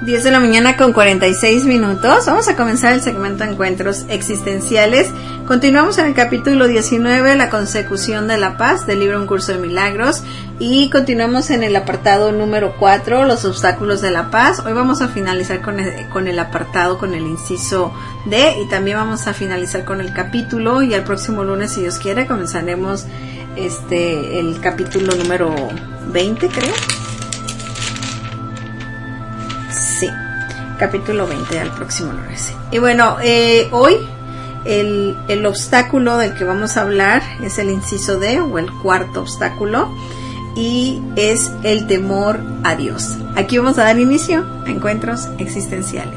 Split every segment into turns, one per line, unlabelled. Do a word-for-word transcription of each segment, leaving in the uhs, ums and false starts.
diez de la mañana con cuarenta y seis minutos. Vamos a comenzar el segmento de encuentros existenciales. Continuamos en el capítulo diecinueve, la consecución de la paz, del libro Un Curso de Milagros. Y continuamos en el apartado número cuatro, los obstáculos de la paz. Hoy vamos a finalizar con el, con el apartado, con el inciso D. Y también vamos a finalizar con el capítulo. Y el próximo lunes, si Dios quiere, comenzaremos este el capítulo número veinte, creo. Sí, capítulo veinte al próximo lunes. Y bueno, eh, hoy el, el obstáculo del que vamos a hablar es el inciso D, o el cuarto obstáculo, y es el temor a Dios. Aquí vamos a dar inicio a encuentros existenciales.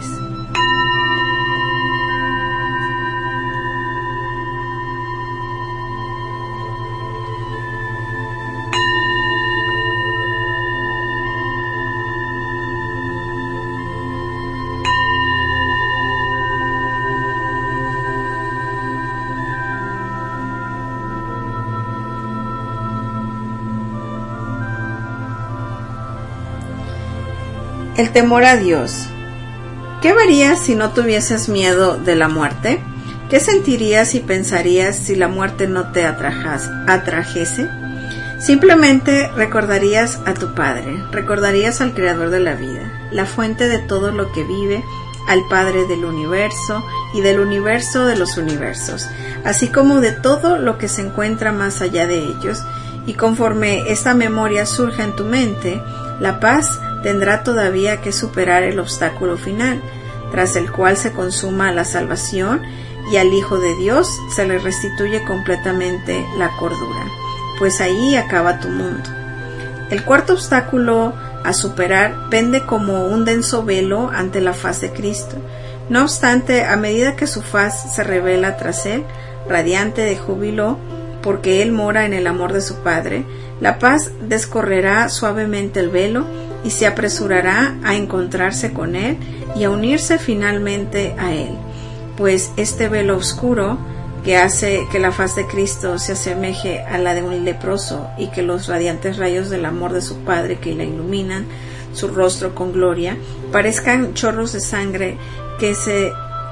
El temor a Dios. ¿Qué verías si no tuvieses miedo de la muerte? ¿Qué sentirías y pensarías si la muerte no te atrajas, atrajese? Simplemente recordarías a tu Padre, recordarías al Creador de la vida, la fuente de todo lo que vive, al Padre del universo y del universo de los universos, así como de todo lo que se encuentra más allá de ellos, y conforme esta memoria surja en tu mente, la paz tendrá todavía que superar el obstáculo final, tras el cual se consuma la salvación y al Hijo de Dios se le restituye completamente la cordura, pues ahí acaba tu mundo. El cuarto obstáculo a superar pende como un denso velo ante la faz de Cristo. No obstante, a medida que su faz se revela tras él, radiante de júbilo, porque él mora en el amor de su Padre, la paz descorrerá suavemente el velo y se apresurará a encontrarse con él y a unirse finalmente a él, pues este velo oscuro que hace que la faz de Cristo se asemeje a la de un leproso y que los radiantes rayos del amor de su Padre que la iluminan su rostro con gloria parezcan chorros de sangre que se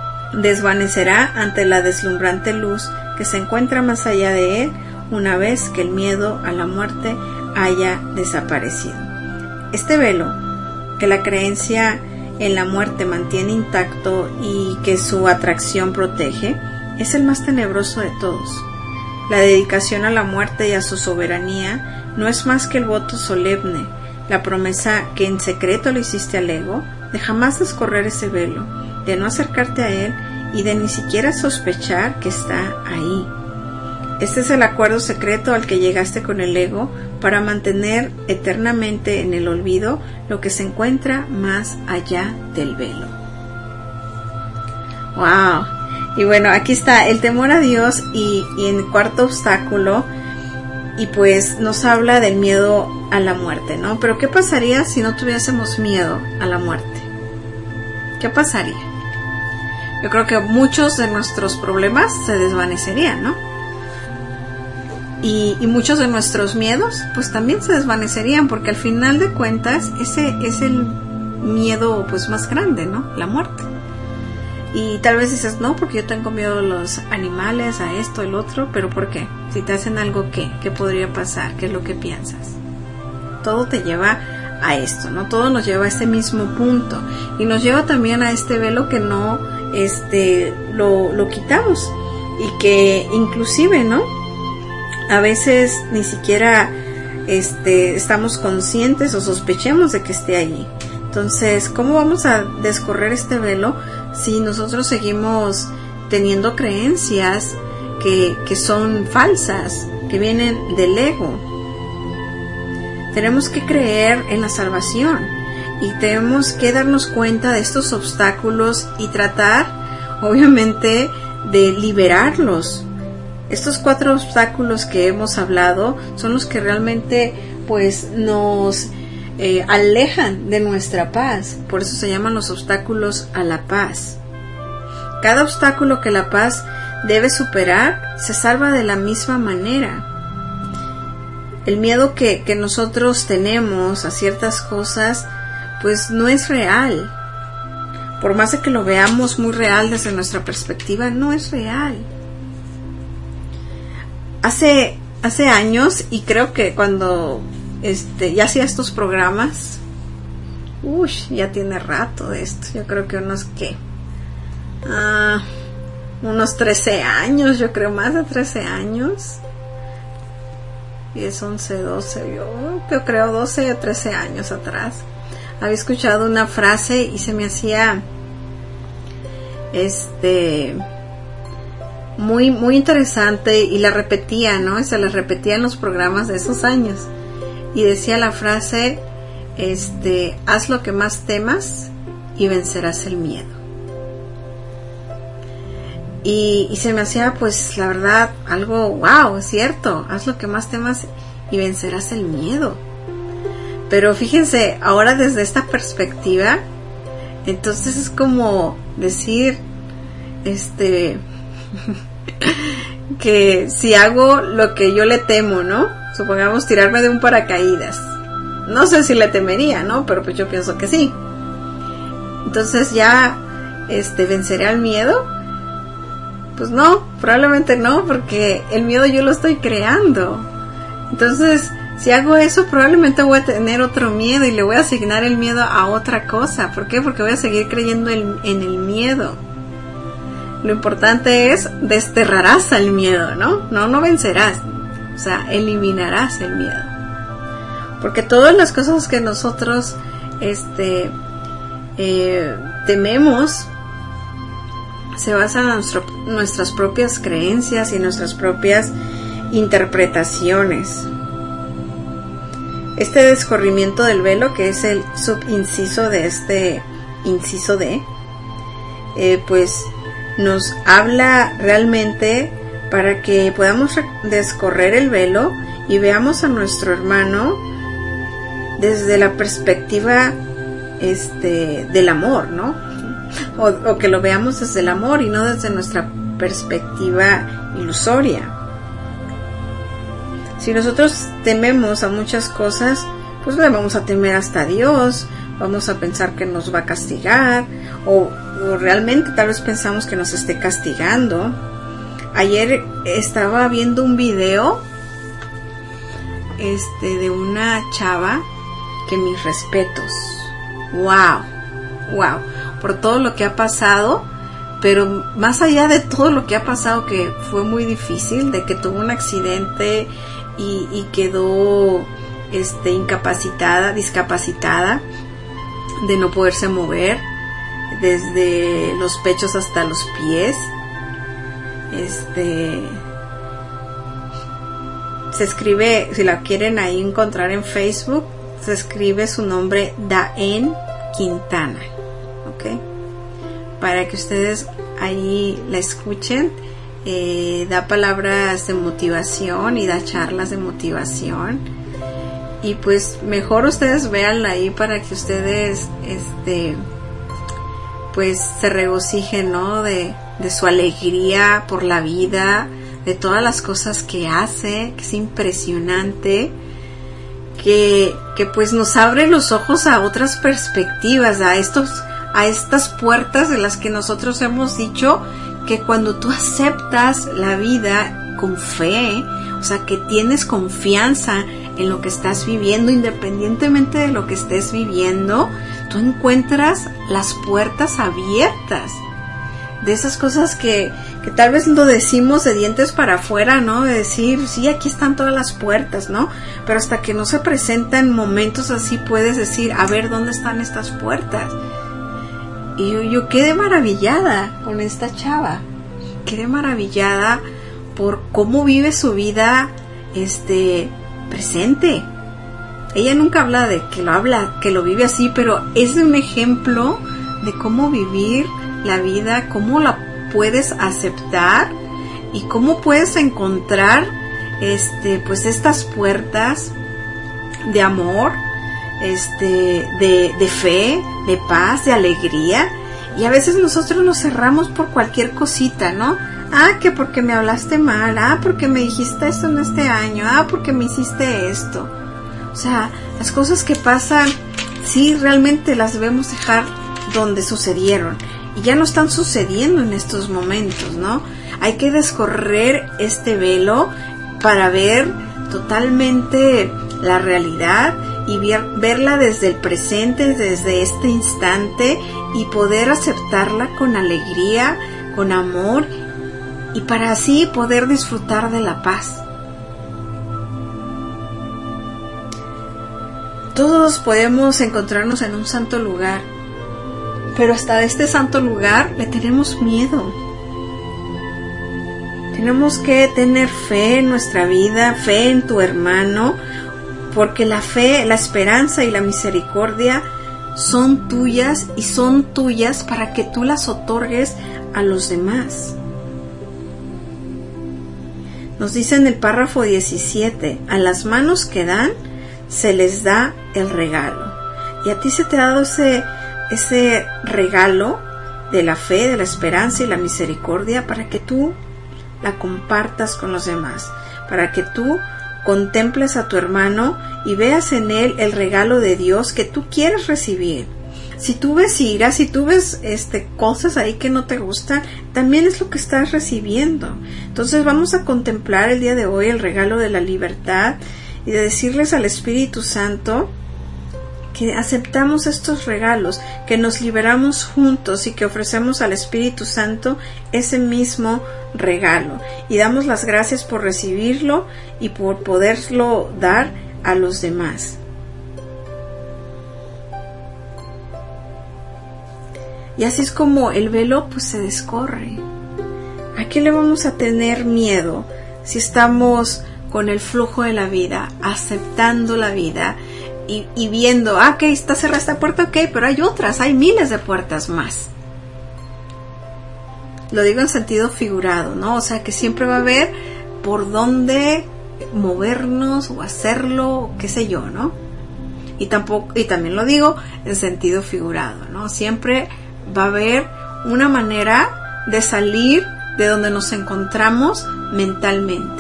desvanecerá ante la deslumbrante luz que se encuentra más allá de él una vez que el miedo a la muerte haya desaparecido. Este velo, que la creencia en la muerte mantiene intacto y que su atracción protege, es el más tenebroso de todos. La dedicación a la muerte y a su soberanía no es más que el voto solemne, la promesa que en secreto le hiciste al ego, de jamás descorrer ese velo, de no acercarte a él y de ni siquiera sospechar que está ahí. Este es el acuerdo secreto al que llegaste con el ego para mantener eternamente en el olvido lo que se encuentra más allá del velo. ¡Wow! Y bueno, aquí está el temor a Dios y, y en el cuarto obstáculo, y pues nos habla del miedo a la muerte, ¿no? Pero ¿qué pasaría si no tuviésemos miedo a la muerte? ¿Qué pasaría? Yo creo que muchos de nuestros problemas se desvanecerían, ¿no? Y, y muchos de nuestros miedos pues también se desvanecerían, porque al final de cuentas ese es el miedo pues más grande, ¿no? La muerte. Y tal vez dices, no, porque yo tengo miedo a los animales, a esto, el otro, pero ¿por qué? Si te hacen algo, ¿qué? ¿Qué podría pasar? ¿Qué es lo que piensas? Todo te lleva a esto, ¿no? Todo nos lleva a este mismo punto y nos lleva también a este velo que no este lo, lo quitamos y que inclusive, ¿no? A veces ni siquiera este, estamos conscientes o sospechemos de que esté allí. Entonces, ¿cómo vamos a descorrer este velo si nosotros seguimos teniendo creencias que, que son falsas, que vienen del ego? Tenemos que creer en la salvación y tenemos que darnos cuenta de estos obstáculos y tratar, obviamente, de liberarlos. Estos cuatro obstáculos que hemos hablado son los que realmente pues nos eh, alejan de nuestra paz. Por eso se llaman los obstáculos a la paz. Cada obstáculo que la paz debe superar se salva de la misma manera. El miedo que, que nosotros tenemos a ciertas cosas pues no es real. por más de que lo veamos muy real desde nuestra perspectiva, no es real. Hace, hace años, y creo que cuando este, ya hacía estos programas, uy, ya tiene rato de esto, yo creo que unos, ¿qué? Ah, unos trece años, yo creo, más de trece años. diez, once, doce, yo, yo creo doce o trece años atrás. Había escuchado una frase y se me hacía este muy muy interesante y la repetía, ¿no? Y se la repetía en los programas de esos años. Y decía la frase, este, haz lo que más temas y vencerás el miedo. Y, y se me hacía, pues, la verdad, algo, wow, es cierto, haz lo que más temas y vencerás el miedo. Pero fíjense, ahora desde esta perspectiva, entonces es como decir, este, que si hago lo que yo le temo, ¿no? Supongamos tirarme de un paracaídas. No sé si le temería, ¿no? Pero pues yo pienso que sí. Entonces ya, este, ¿venceré al miedo? Pues no, probablemente no, porque el miedo yo lo estoy creando. Entonces, si hago eso, probablemente voy a tener otro miedo y le voy a asignar el miedo a otra cosa. ¿Por qué? Porque voy a seguir creyendo en, en el miedo. Lo importante es, desterrarás al miedo, ¿no? No, no vencerás. O sea, eliminarás el miedo. Porque todas las cosas que nosotros este, eh, tememos se basan en nuestro, nuestras propias creencias y nuestras propias interpretaciones. Este descorrimiento del velo, que es el subinciso de este inciso D, eh, pues nos habla realmente para que podamos descorrer el velo y veamos a nuestro hermano desde la perspectiva este, del amor, ¿no? O, o que lo veamos desde el amor y no desde nuestra perspectiva ilusoria. Si nosotros tememos a muchas cosas, pues le vamos a temer hasta a Dios, vamos a pensar que nos va a castigar, o, o realmente tal vez pensamos que nos esté castigando. Ayer estaba viendo un video este, de una chava que mis respetos. Wow, wow, por todo lo que ha pasado, pero más allá de todo lo que ha pasado, que fue muy difícil, de que tuvo un accidente y, y quedó este, incapacitada, discapacitada, de no poderse mover, desde los pechos hasta los pies. Este se escribe, si la quieren ahí encontrar en Facebook, se escribe su nombre Daen Quintana, ¿ok? Para que ustedes ahí la escuchen. Eh, da palabras de motivación y da charlas de motivación, y pues mejor ustedes véanla ahí para que ustedes este pues se regocijen, ¿no? de, de su alegría por la vida, de todas las cosas que hace, que es impresionante, que, que pues nos abre los ojos a otras perspectivas, a estos, a estas puertas de las que nosotros hemos dicho que cuando tú aceptas la vida con fe, o sea, que tienes confianza en lo que estás viviendo, independientemente de lo que estés viviendo, tú encuentras las puertas abiertas. De esas cosas que, que tal vez lo decimos de dientes para afuera, ¿no? De decir, sí, aquí están todas las puertas, ¿no? Pero hasta que no se presentan momentos así, puedes decir, a ver, ¿dónde están estas puertas? Y yo, yo quedé maravillada con esta chava. Quedé maravillada por cómo vive su vida este presente. Ella nunca habla de que lo habla, que lo vive así, pero es un ejemplo de cómo vivir la vida, cómo la puedes aceptar y cómo puedes encontrar este pues estas puertas de amor, este de, de fe, de paz, de alegría. Y a veces nosotros nos cerramos por cualquier cosita, ¿no? Ah, que porque me hablaste mal, ah, porque me dijiste esto en este año, ah, porque me hiciste esto. O sea, las cosas que pasan, sí, realmente las debemos dejar donde sucedieron y ya no están sucediendo en estos momentos, ¿no? Hay que descorrer este velo para ver totalmente la realidad y ver, verla desde el presente, desde este instante, y poder aceptarla con alegría, con amor, y para así poder disfrutar de la paz. Todos podemos encontrarnos en un santo lugar, pero hasta este santo lugar le tenemos miedo. Tenemos que tener fe en nuestra vida, fe en tu hermano, porque la fe, la esperanza y la misericordia son tuyas y son tuyas para que tú las otorgues a los demás. Nos dice en el párrafo diecisiete, a las manos que dan se les da el regalo. Y a ti se te ha dado ese, ese regalo de la fe, de la esperanza y la misericordia para que tú la compartas con los demás, para que tú contemples a tu hermano y veas en él el regalo de Dios que tú quieres recibir. Si tú ves ira, si tú ves este, cosas ahí que no te gustan, también es lo que estás recibiendo. Entonces vamos a contemplar el día de hoy el regalo de la libertad y de decirles al Espíritu Santo que aceptamos estos regalos, que nos liberamos juntos y que ofrecemos al Espíritu Santo ese mismo regalo. Y damos las gracias por recibirlo y por poderlo dar a los demás. Y así es como el velo pues se descorre. ¿A qué le vamos a tener miedo si estamos con el flujo de la vida, aceptando la vida y, y viendo, ah, ok, está cerrada esta puerta, ok, pero hay otras, hay miles de puertas más? Lo digo en sentido figurado, ¿no? O sea, que siempre va a haber por dónde movernos o hacerlo, qué sé yo, ¿no? Y tampoco, y también lo digo en sentido figurado, ¿no? Siempre va a haber una manera de salir de donde nos encontramos mentalmente,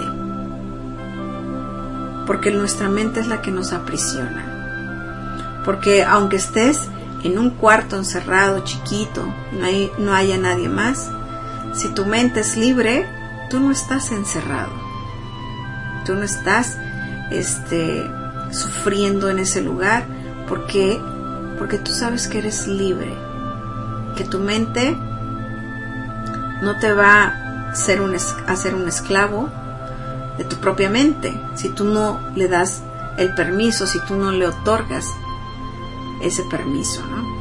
porque nuestra mente es la que nos aprisiona. Porque aunque estés en un cuarto encerrado, chiquito, no, hay, no haya nadie más, si tu mente es libre, tú no estás encerrado, tú no estás este, sufriendo en ese lugar. ¿Por qué? Porque tú sabes que eres libre, que tu mente no te va a ser un, a ser un esclavo de tu propia mente, si tú no le das el permiso, si tú no le otorgas ese permiso, ¿no?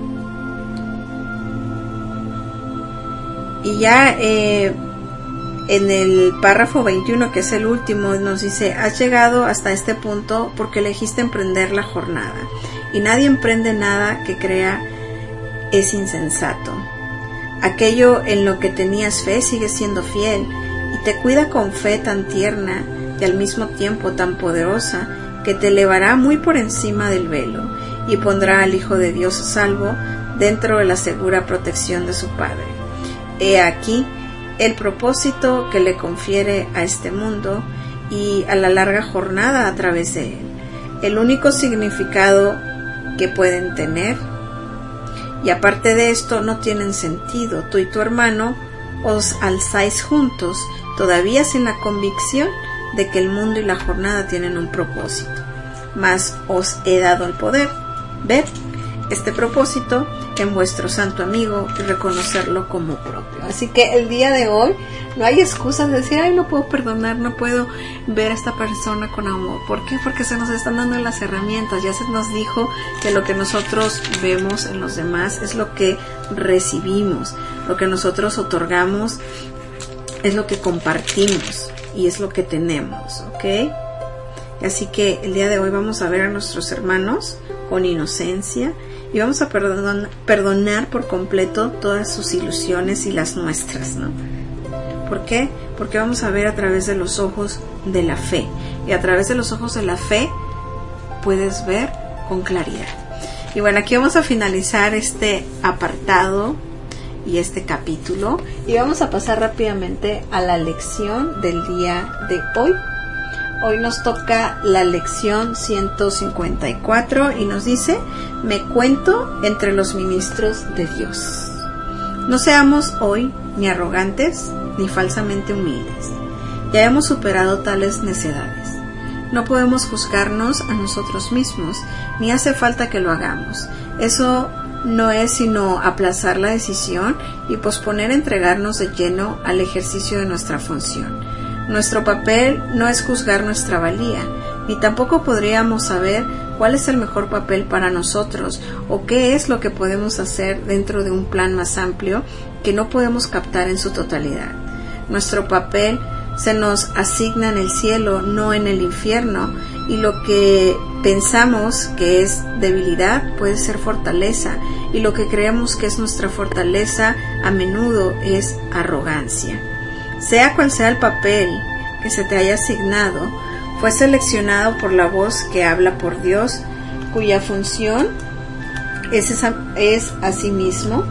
Y ya eh, en el párrafo veintiuno, que es el último, nos dice: has llegado hasta este punto porque elegiste emprender la jornada, y nadie emprende nada que crea es insensato. Aquello en lo que tenías fe sigue siendo fiel y te cuida con fe tan tierna y al mismo tiempo tan poderosa que te elevará muy por encima del velo y pondrá al Hijo de Dios a salvo dentro de la segura protección de su Padre. He aquí el propósito que le confiere a este mundo y a la larga jornada a través de él, el único significado que pueden tener. Y aparte de esto no tienen sentido. Tú y tu hermano os alzáis juntos, todavía sin la convicción de que el mundo y la jornada tienen un propósito. Mas os he dado el poder, ver este propósito en vuestro santo amigo y reconocerlo como propio. Así que el día de hoy no hay excusas de decir, ay, no puedo perdonar, no puedo ver a esta persona con amor. ¿Por qué? Porque se nos están dando las herramientas. Ya se nos dijo que lo que nosotros vemos en los demás es lo que recibimos, lo que nosotros otorgamos es lo que compartimos y es lo que tenemos, ¿ok? Así que el día de hoy vamos a ver a nuestros hermanos con inocencia y vamos a perdon- perdonar por completo todas sus ilusiones y las nuestras, ¿no? ¿Por qué? Porque vamos a ver a través de los ojos de la fe. Y a través de los ojos de la fe puedes ver con claridad. Y bueno, aquí vamos a finalizar este apartado y este capítulo. Y vamos a pasar rápidamente a la lección del día de hoy. Hoy nos toca la lección ciento cincuenta y cuatro y nos dice: me cuento entre los ministros de Dios. No seamos hoy ni arrogantes ni falsamente humildes. Ya hemos superado tales necedades. No podemos juzgarnos a nosotros mismos, ni hace falta que lo hagamos. Eso no es sino aplazar la decisión y posponer entregarnos de lleno al ejercicio de nuestra función. Nuestro papel no es juzgar nuestra valía, ni tampoco podríamos saber cuál es el mejor papel para nosotros o qué es lo que podemos hacer dentro de un plan más amplio que no podemos captar en su totalidad. Nuestro papel se nos asigna en el cielo, no en el infierno, y lo que pensamos que es debilidad puede ser fortaleza, y lo que creemos que es nuestra fortaleza a menudo es arrogancia. Sea cual sea el papel que se te haya asignado, fue seleccionado por la voz que habla por Dios, cuya función es, esa, es asimismo,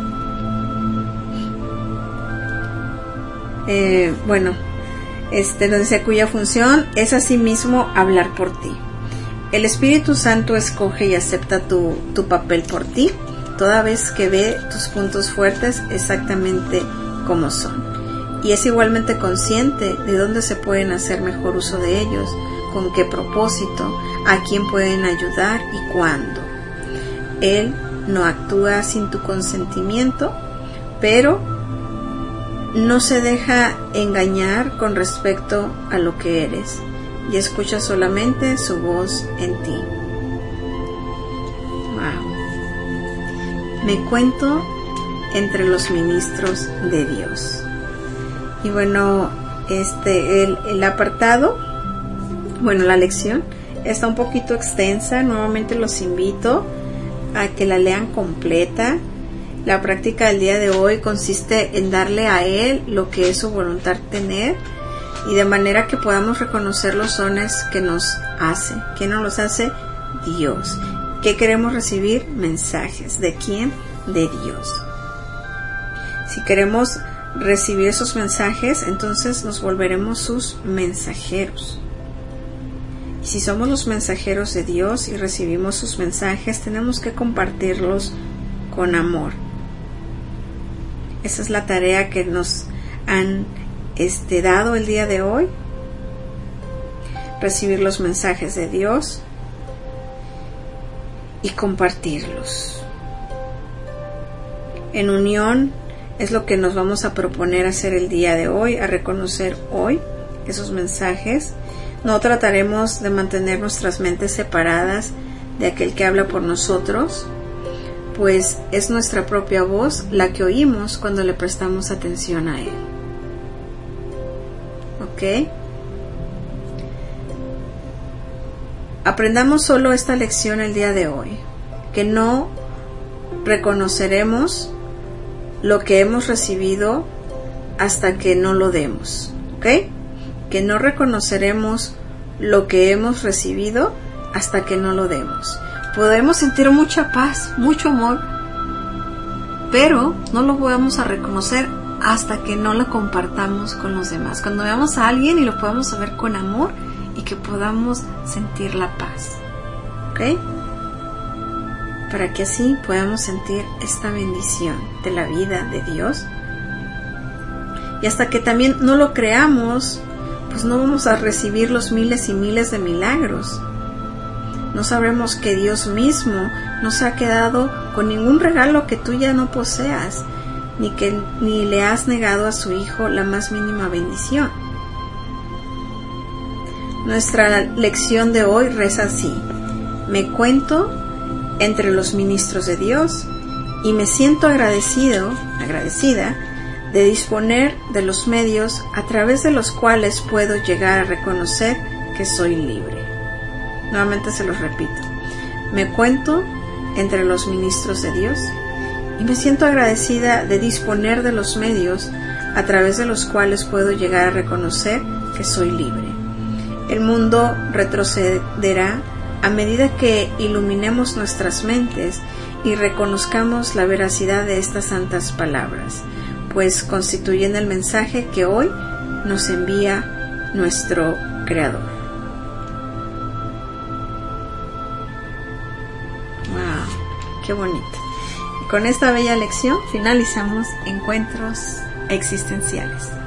eh, bueno, este nos dice cuya función es asimismo hablar por ti. El Espíritu Santo escoge y acepta tu, tu papel por ti, toda vez que ve tus puntos fuertes exactamente como son. Y es igualmente consciente de dónde se pueden hacer mejor uso de ellos, con qué propósito, a quién pueden ayudar y cuándo. Él no actúa sin tu consentimiento, pero no se deja engañar con respecto a lo que eres, y escucha solamente su voz en ti. Wow. Me cuento entre los ministros de Dios. Y bueno, este el, el apartado, bueno, la lección está un poquito extensa. Nuevamente los invito a que la lean completa. La práctica del día de hoy consiste en darle a Él lo que es su voluntad tener, y de manera que podamos reconocer los dones que nos hace. ¿Quién nos los hace? Dios. ¿Qué queremos recibir? Mensajes. ¿De quién? De Dios. Si queremos recibir esos mensajes, entonces nos volveremos sus mensajeros. Y si somos los mensajeros de Dios y recibimos sus mensajes, tenemos que compartirlos con amor. Esa es la tarea que nos han este, dado el día de hoy: recibir los mensajes de Dios y compartirlos. En unión es lo que nos vamos a proponer hacer el día de hoy, a reconocer hoy esos mensajes. No trataremos de mantener nuestras mentes separadas de aquel que habla por nosotros, pues es nuestra propia voz la que oímos cuando le prestamos atención a Él. ¿Ok? Aprendamos solo esta lección el día de hoy, que no reconoceremos lo que hemos recibido hasta que no lo demos, ¿ok? Que no reconoceremos lo que hemos recibido hasta que no lo demos. Podemos sentir mucha paz, mucho amor, pero no lo podemos a reconocer hasta que no lo compartamos con los demás. Cuando veamos a alguien y lo podamos ver con amor y que podamos sentir la paz, ¿ok? Para que así podamos sentir esta bendición de la vida de Dios. Y hasta que también no lo creamos, pues no vamos a recibir los miles y miles de milagros. No sabremos que Dios mismo no se ha quedado con ningún regalo que tú ya no poseas, ni que ni le has negado a su Hijo la más mínima bendición. Nuestra lección de hoy reza así: me cuento entre los ministros de Dios y me siento agradecido, agradecida de disponer de los medios a través de los cuales puedo llegar a reconocer que soy libre. Nuevamente se los repito: me cuento entre los ministros de Dios y me siento agradecida de disponer de los medios a través de los cuales puedo llegar a reconocer que soy libre. El mundo retrocederá a medida que iluminemos nuestras mentes y reconozcamos la veracidad de estas santas palabras, pues constituyen el mensaje que hoy nos envía nuestro Creador. qué bonito. Y con esta bella lección finalizamos Encuentros Existenciales.